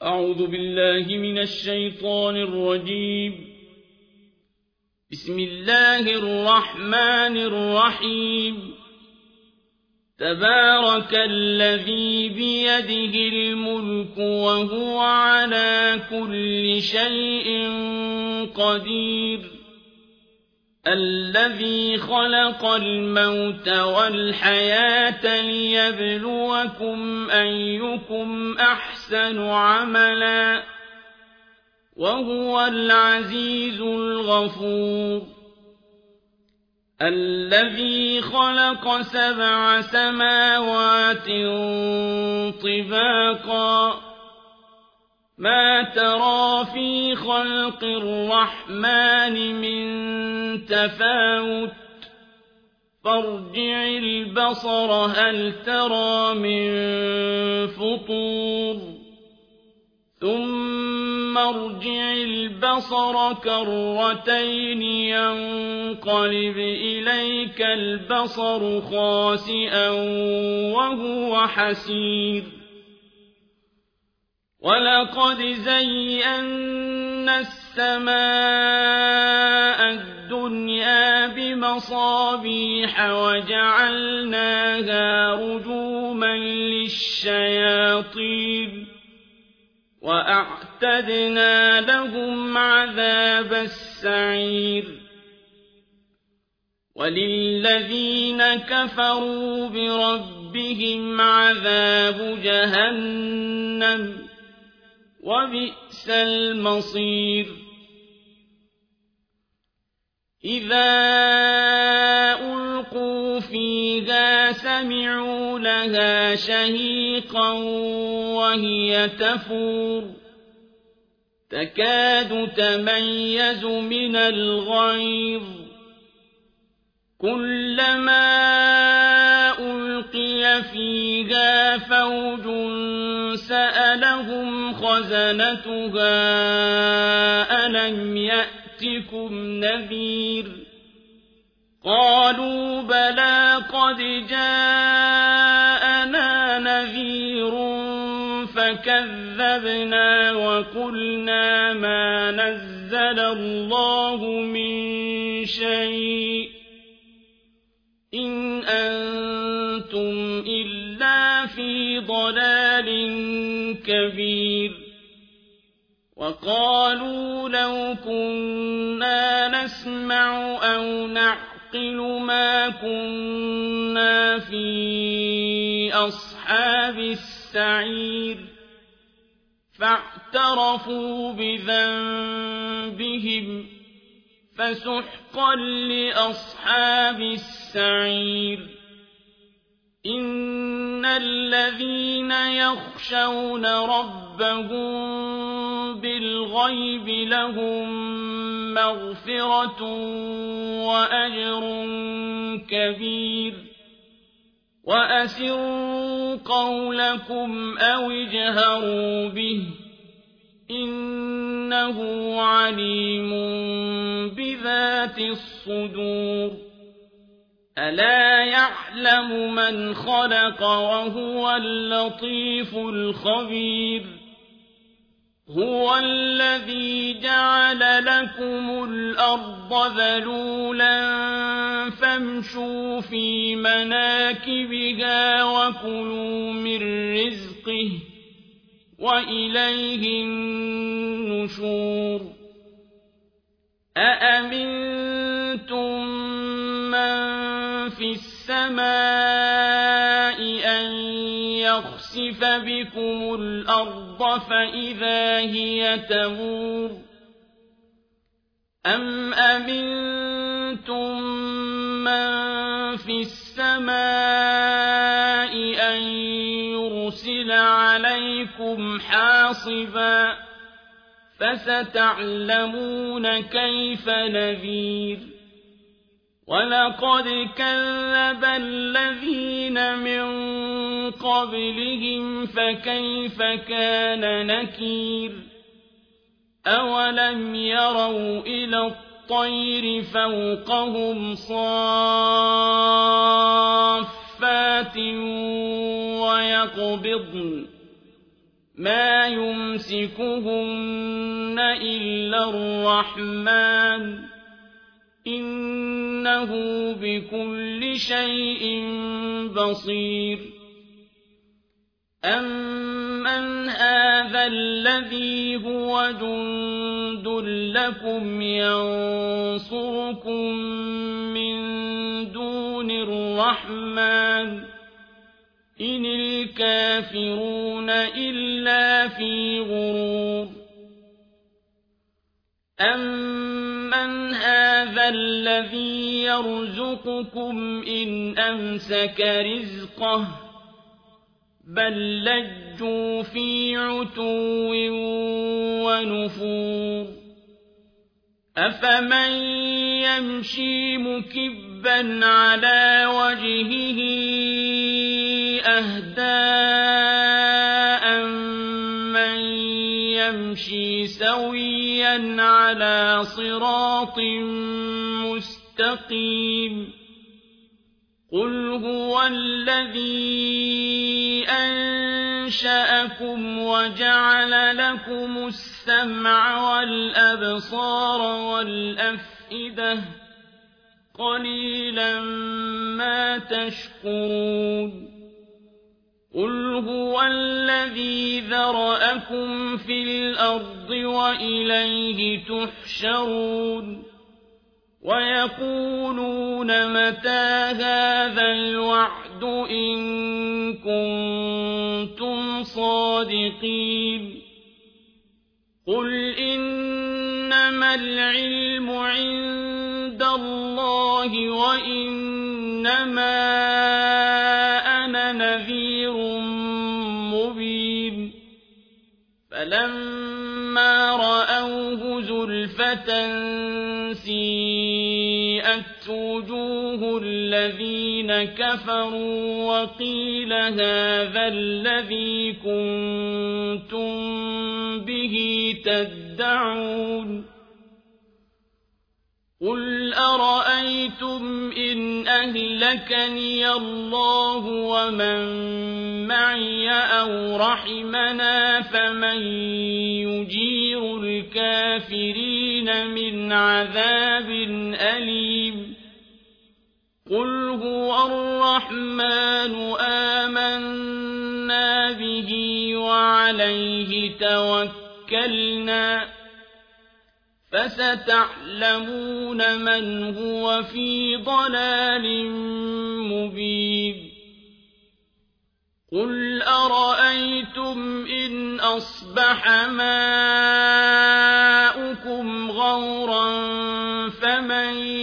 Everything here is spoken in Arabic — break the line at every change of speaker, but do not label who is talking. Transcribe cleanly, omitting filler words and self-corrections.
أعوذ بالله من الشيطان الرجيم. بسم الله الرحمن الرحيم. تبارك الذي بيده الملك وهو على كل شيء قدير. الذي خلق الموت والحياة ليبلوكم أيكم أحسن عملا وهو العزيز الغفور. الذي خلق 7 سماوات طباقا ما ترى في خلق الرحمن من تفاوت فارجع البصر هل ترى من فطور ثم ارجع البصر كرتين ينقلب إليك البصر خاسئا وهو حسير. ولقد زينا السماء الدنيا بمصابيح وجعلناها رجوما للشياطين وأعتدنا لهم عذاب السعير. وللذين كفروا بربهم عذاب جهنم وبئس المصير. إذا ألقوا فيها سمعوا لها شهيقا وهي تفور تكاد تميز من الغيظ كلما ألقي فيها فوج سألهم خزنتها ألم يأتكم نذير قالوا بلى قد جاءنا نذير فكذبنا وقلنا ما نزل الله من شيء إن أنتم إلا في ضلال كبير. وقالوا لو كنا نسمع أو نعقل ما كنا في أصحاب السعير فاعترفوا بذنبهم فسحقا لأصحاب السعير. إن الذين يخشون ربهم بالغيب لهم مغفرة وأجر كبير. وأسروا قولكم أو اجهروا به إنه عليم بذات الصدور. ألا يعلم من خلق وهو اللطيف الخبير. هو الذي جعل لكم الأرض ذلولا فامشوا في مناكبها وكلوا من رزقه وإليه النشور. أأمنتم من في السماء أن يخسف بكم الأرض فإذا هي تمور أم أمنتم من في السماء أن يرسل عليكم حاصبا فستعلمون كيف نذير. ولقد كذب الذين من قبلهم فكيف كان نكير. أولم يروا إلى الطير فوقهم صافات ويقبضن ما يمسكهن إلا الرحمن إنه بكل شيء بصير أمن هذا الذي هو جند لكم ينصركم من دون الرحمن إن الكافرون إلا في غرور أمن هذا الذي يرزقكم إن أمسك رزقه بل لجوا في عتو ونفور أفمن يمشي مكبا على وجهه أهدى من يمشي سويا على صراط مستقيم قل هو الذي أنشأكم وجعل لكم السمع والأبصار والأفئدة قليلا ما تشكرون قل هو الذي ذرأكم في الأرض وإليه تحشرون ويقولون متى هذا الوعد إن كنتم صادقين قل إنما العلم عند الله وإنما أنا نذير مبين فلما رأوه زلفة سيئت وجوه الذين كفروا وقيل هذا الذي كنتم به تدعون قل أرأيتم إن أهلكني الله ومن معي أو رحمنا فمن يجير الكافرين من عذاب أليم قل هو الرحمن آمنا به وعليه توكلنا فستعلمون من هو في ضلال مبين قل أرأيتم إن أصبح ماؤكم غورا فمن